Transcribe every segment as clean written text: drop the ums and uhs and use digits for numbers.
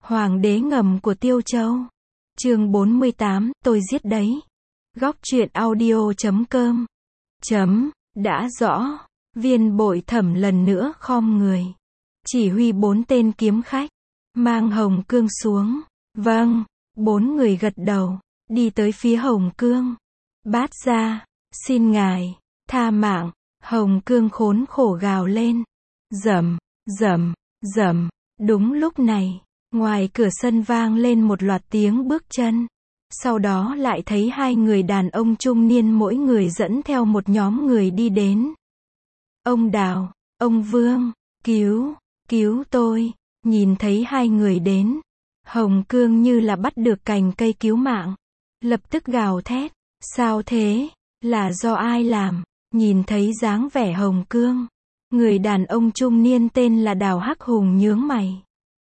Hoàng đế ngầm của Tiêu Châu. Chương 48, tôi giết đấy. Góc truyện audio.com. Đã rõ. Viên Bội Thẩm lần nữa khom người. Chỉ huy 4 tên kiếm khách. Mang Hồng Cương xuống. Vâng. 4 người gật đầu. Đi tới phía Hồng Cương. Bát gia, xin ngài, tha mạng. Hồng Cương khốn khổ gào lên. Rầm, rầm, rầm. Đúng lúc này, ngoài cửa sân vang lên một loạt tiếng bước chân. Sau đó lại thấy 2 người đàn ông trung niên mỗi người dẫn theo một nhóm người đi đến. Ông Đào, ông Vương, cứu tôi. Nhìn thấy 2 người đến, Hồng Cương như là bắt được cành cây cứu mạng. Lập tức gào thét, sao thế, là do ai làm? Nhìn thấy dáng vẻ Hồng Cương, người đàn ông trung niên tên là Đào Hắc Hùng nhướng mày.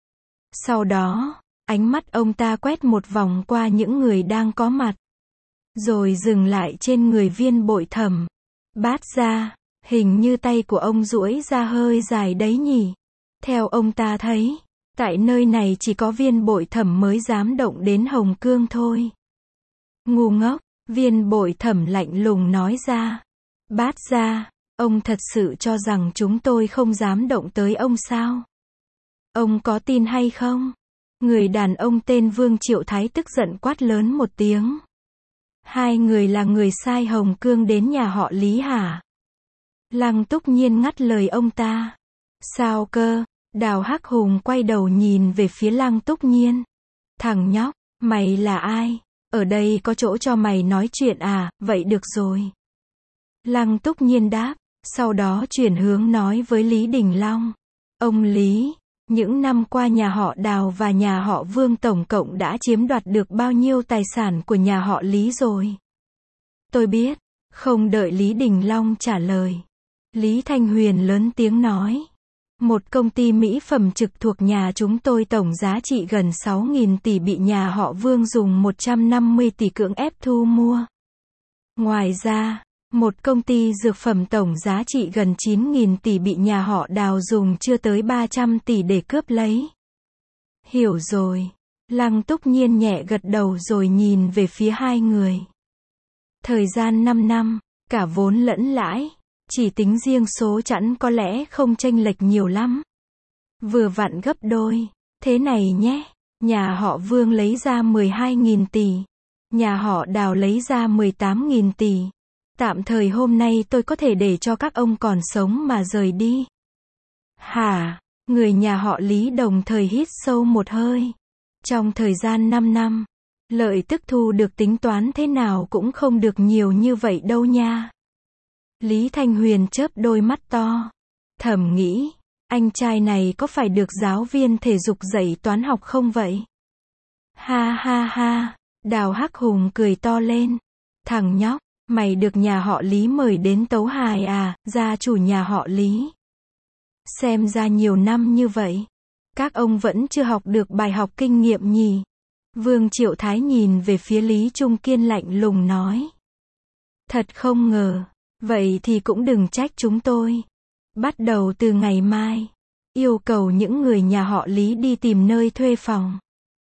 Sau đó, ánh mắt ông ta quét một vòng qua những người đang có mặt, rồi dừng lại trên người Viên Bội Thẩm. Bát gia, hình như tay của ông duỗi ra hơi dài đấy nhỉ. Theo ông ta thấy, tại nơi này chỉ có Viên Bội Thẩm mới dám động đến Hồng Cương thôi. Ngu ngốc, Viên Bội Thẩm lạnh lùng nói ra. Bát gia, ông thật sự cho rằng chúng tôi không dám động tới ông sao? Ông có tin hay không? Người đàn ông tên Vương Triệu Thái tức giận quát lớn một tiếng. 2 người là người sai Hồng Cương đến nhà họ Lý hả? Lăng Túc Nhiên ngắt lời ông ta. Sao cơ? Đào Hắc Hùng quay đầu nhìn về phía Lăng Túc Nhiên. Thằng nhóc, mày là ai? Ở đây có chỗ cho mày nói chuyện à? Vậy được rồi. Lăng Túc Nhiên đáp, sau đó chuyển hướng nói với Lý Đình Long. Ông Lý, những năm qua nhà họ Đào và nhà họ Vương tổng cộng đã chiếm đoạt được bao nhiêu tài sản của nhà họ Lý rồi? Tôi biết. Không đợi Lý Đình Long trả lời, Lý Thanh Huyền lớn tiếng nói. Một công ty mỹ phẩm trực thuộc nhà chúng tôi tổng giá trị gần 6.000 tỷ bị nhà họ Vương dùng 150 tỷ cưỡng ép thu mua. Ngoài ra, một công ty dược phẩm tổng giá trị gần 9.000 tỷ bị nhà họ Đào dùng chưa tới 300 tỷ để cướp lấy. Hiểu rồi. Lăng Túc Nhiên nhẹ gật đầu rồi nhìn về phía 2 người. Thời gian 5 năm, cả vốn lẫn lãi, chỉ tính riêng số chẵn có lẽ không chênh lệch nhiều lắm. Vừa vặn gấp đôi. Thế này nhé, nhà họ Vương lấy ra 12.000 tỷ, nhà họ Đào lấy ra 18.000 tỷ. Tạm thời hôm nay tôi có thể để cho các ông còn sống mà rời đi. Hả? Người nhà họ Lý đồng thời hít sâu một hơi. Trong thời gian 5 năm, lợi tức thu được tính toán thế nào cũng không được nhiều như vậy đâu nha. Lý Thanh Huyền chớp đôi mắt to. Thầm nghĩ, anh trai này có phải được giáo viên thể dục dạy toán học không vậy? Ha ha ha, Đào Hắc Hùng cười to lên. Thằng nhóc, mày được nhà họ Lý mời đến tấu hài à, gia chủ nhà họ Lý. Xem ra nhiều năm như vậy, các ông vẫn chưa học được bài học kinh nghiệm nhỉ? Vương Triệu Thái nhìn về phía Lý Trung Kiên lạnh lùng nói. Thật không ngờ, vậy thì cũng đừng trách chúng tôi. Bắt đầu từ ngày mai, yêu cầu những người nhà họ Lý đi tìm nơi thuê phòng.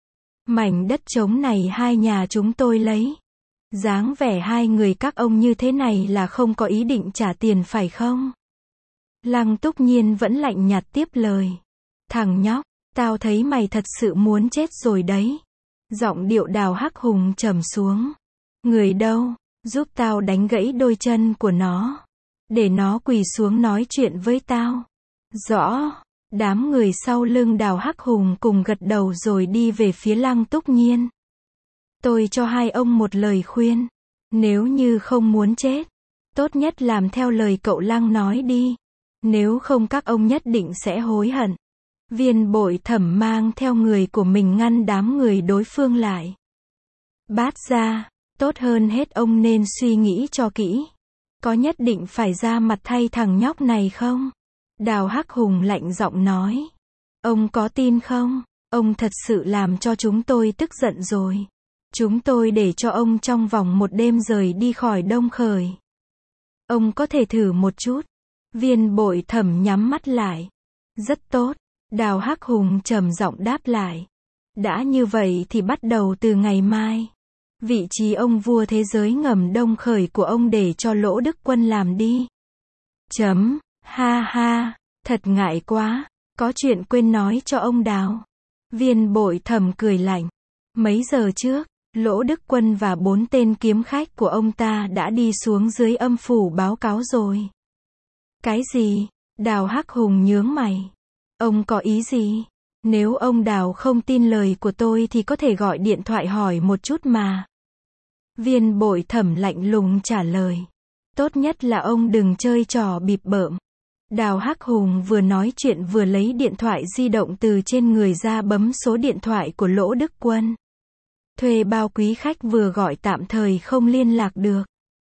Mảnh đất trống này 2 nhà chúng tôi lấy. Dáng vẻ 2 người các ông như thế này là không có ý định trả tiền phải không? Lăng Túc Nhiên vẫn lạnh nhạt tiếp lời. Thằng nhóc, tao thấy mày thật sự muốn chết rồi đấy. Giọng điệu Đào Hắc Hùng trầm xuống. Người đâu, giúp tao đánh gãy đôi chân của nó. Để nó quỳ xuống nói chuyện với tao. Rõ. Đám người sau lưng Đào Hắc Hùng cùng gật đầu rồi đi về phía Lăng Túc Nhiên. Tôi cho 2 ông một lời khuyên. Nếu như không muốn chết, tốt nhất làm theo lời cậu Lăng nói đi. Nếu không các ông nhất định sẽ hối hận. Viên Bội Thẩm mang theo người của mình ngăn đám người đối phương lại. Bát gia, tốt hơn hết ông nên suy nghĩ cho kỹ. Có nhất định phải ra mặt thay thằng nhóc này không? Đào Hắc Hùng lạnh giọng nói. Ông có tin không? Ông thật sự làm cho chúng tôi tức giận rồi. Chúng tôi để cho ông trong vòng 1 đêm rời đi khỏi Đông Khởi. Ông có thể thử một chút. Viên Bội Thẩm nhắm mắt lại. Rất tốt. Đào Hắc Hùng trầm giọng đáp lại. Đã như vậy thì bắt đầu từ ngày mai, vị trí ông vua thế giới ngầm Đông Khởi của ông để cho Lỗ Đức Quân làm đi. Ha ha, thật ngại quá, có chuyện quên nói cho ông Đào. Viên Bội Thẩm cười lạnh. Mấy giờ trước, Lỗ Đức Quân và 4 tên kiếm khách của ông ta đã đi xuống dưới âm phủ báo cáo rồi. Cái gì? Đào Hắc Hùng nhướng mày. Ông có ý gì? Nếu ông Đào không tin lời của tôi thì có thể gọi điện thoại hỏi một chút mà. Viên Bội Thẩm lạnh lùng trả lời. Tốt nhất là ông đừng chơi trò bịp bợm. Đào Hắc Hùng vừa nói chuyện vừa lấy điện thoại di động từ trên người ra bấm số điện thoại của Lỗ Đức Quân. Thuê bao quý khách vừa gọi tạm thời không liên lạc được.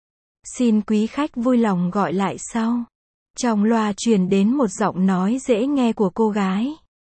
Xin quý khách vui lòng gọi lại sau. Trong loa truyền đến một giọng nói dễ nghe của cô gái.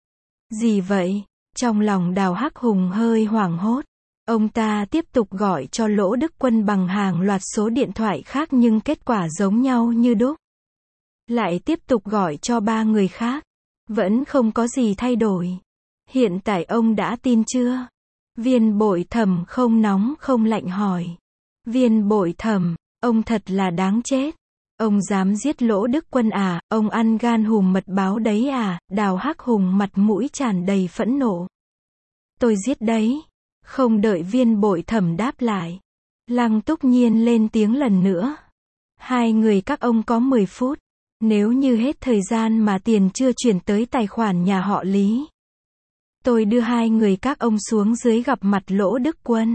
Gì vậy? Trong lòng Đào Hắc Hùng hơi hoảng hốt. Ông ta tiếp tục gọi cho Lỗ Đức Quân bằng hàng loạt số điện thoại khác nhưng kết quả giống nhau như đúc. Lại tiếp tục gọi cho 3 người khác. Vẫn không có gì thay đổi. Hiện tại ông đã tin chưa? Viên Bội Thẩm không nóng không lạnh hỏi. Viên Bội Thẩm, ông thật là đáng chết. Ông dám giết Lỗ Đức Quân à, ông ăn gan hùm mật báo đấy à? Đào Hắc Hùng mặt mũi tràn đầy phẫn nộ. Tôi giết đấy. Không đợi Viên Bội Thẩm đáp lại. Lăng Túc Nhiên lên tiếng lần nữa. Hai người các ông có 10 phút. Nếu như hết thời gian mà tiền chưa chuyển tới tài khoản nhà họ Lý, tôi đưa hai người các ông xuống dưới gặp mặt Lỗ Đức Quân.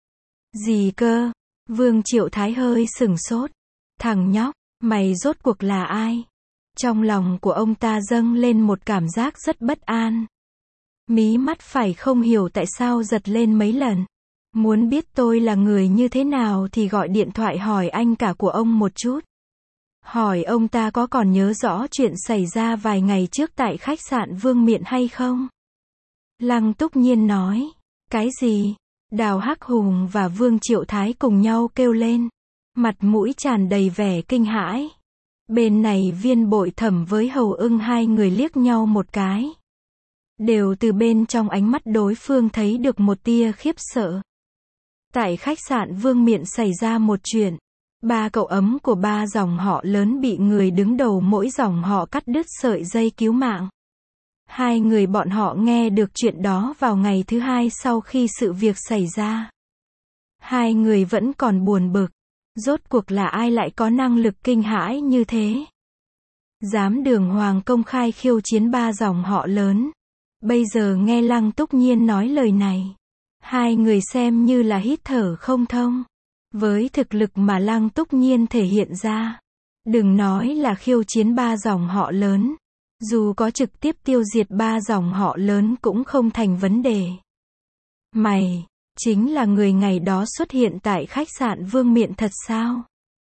Gì cơ? Vương Triệu Thái hơi sửng sốt. Thằng nhóc, mày rốt cuộc là ai? Trong lòng của ông ta dâng lên một cảm giác rất bất an. Mí mắt phải không hiểu tại sao giật lên mấy lần. Muốn biết tôi là người như thế nào thì gọi điện thoại hỏi anh cả của ông một chút. Hỏi ông ta có còn nhớ rõ chuyện xảy ra vài ngày trước tại khách sạn Vương Miện hay không? Lăng Túc Nhiên nói. Cái gì? Đào Hắc Hùng và Vương Triệu Thái cùng nhau kêu lên. Mặt mũi tràn đầy vẻ kinh hãi. Bên này Viên Bội Thẩm với Hầu Ưng hai người liếc nhau một cái. Đều từ bên trong ánh mắt đối phương thấy được một tia khiếp sợ. Tại khách sạn Vương Miện xảy ra một chuyện. 3 cậu ấm của 3 dòng họ lớn bị người đứng đầu mỗi dòng họ cắt đứt sợi dây cứu mạng. Hai người bọn họ nghe được chuyện đó vào ngày thứ 2 sau khi sự việc xảy ra. Hai người vẫn còn buồn bực. Rốt cuộc là ai lại có năng lực kinh hãi như thế? Dám đường hoàng công khai khiêu chiến 3 dòng họ lớn. Bây giờ nghe Lăng Túc Nhiên nói lời này. Hai người xem như là hít thở không thông. Với thực lực mà Lăng Túc Nhiên thể hiện ra. Đừng nói là khiêu chiến 3 dòng họ lớn. Dù có trực tiếp tiêu diệt 3 dòng họ lớn cũng không thành vấn đề. Mày, chính là người ngày đó xuất hiện tại khách sạn Vương Miện thật sao?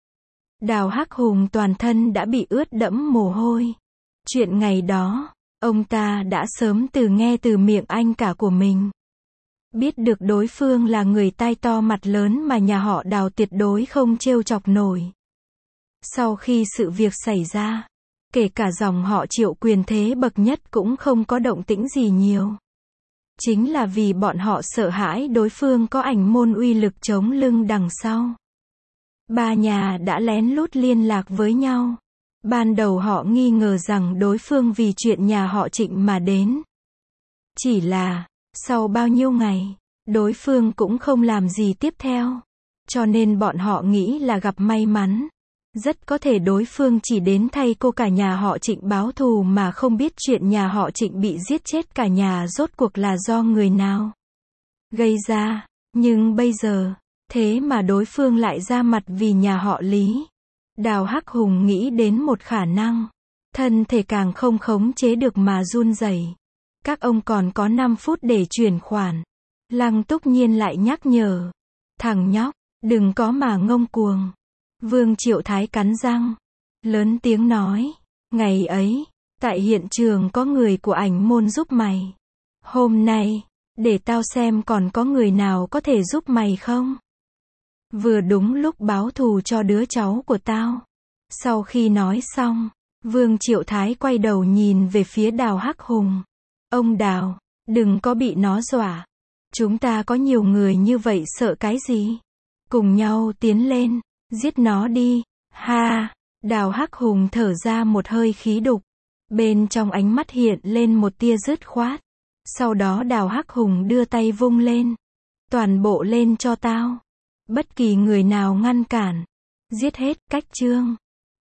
Đào Hắc Hùng toàn thân đã bị ướt đẫm mồ hôi. Chuyện ngày đó, ông ta đã sớm nghe từ miệng anh cả của mình. Biết được đối phương là người tai to mặt lớn mà nhà họ Đào tuyệt đối không trêu chọc nổi. Sau khi sự việc xảy ra, kể cả dòng họ Triệu quyền thế bậc nhất cũng không có động tĩnh gì nhiều. Chính là vì bọn họ sợ hãi đối phương có ảnh môn uy lực chống lưng đằng sau. 3 nhà đã lén lút liên lạc với nhau. Ban đầu họ nghi ngờ rằng đối phương vì chuyện nhà họ Trịnh mà đến. Chỉ là, sau bao nhiêu ngày, đối phương cũng không làm gì tiếp theo. Cho nên bọn họ nghĩ là gặp may mắn. Rất có thể đối phương chỉ đến thay cô cả nhà họ Trịnh báo thù mà không biết chuyện nhà họ Trịnh bị giết chết cả nhà rốt cuộc là do người nào gây ra. Nhưng bây giờ, thế mà đối phương lại ra mặt vì nhà họ Lý. Đào Hắc Hùng nghĩ đến một khả năng. Thân thể càng không khống chế được mà run rẩy. Các ông còn có 5 phút để chuyển khoản. Lăng Túc Nhiên lại nhắc nhở. Thằng nhóc, đừng có mà ngông cuồng. Vương Triệu Thái cắn răng. Lớn tiếng nói. Ngày ấy, tại hiện trường có người của ảnh môn giúp mày. Hôm nay, để tao xem còn có người nào có thể giúp mày không. Vừa đúng lúc báo thù cho đứa cháu của tao. Sau khi nói xong, Vương Triệu Thái quay đầu nhìn về phía Đào Hắc Hùng. Ông Đào, Đừng có bị nó dọa. Chúng ta có nhiều người như vậy sợ cái gì? Cùng nhau tiến lên, giết nó đi. Ha! Đào Hắc Hùng thở ra một hơi khí đục. Bên trong ánh mắt hiện lên một tia dứt khoát. Sau đó Đào Hắc Hùng đưa tay vung lên. Toàn bộ lên cho tao. Bất kỳ người nào ngăn cản. Giết hết. Cách chương.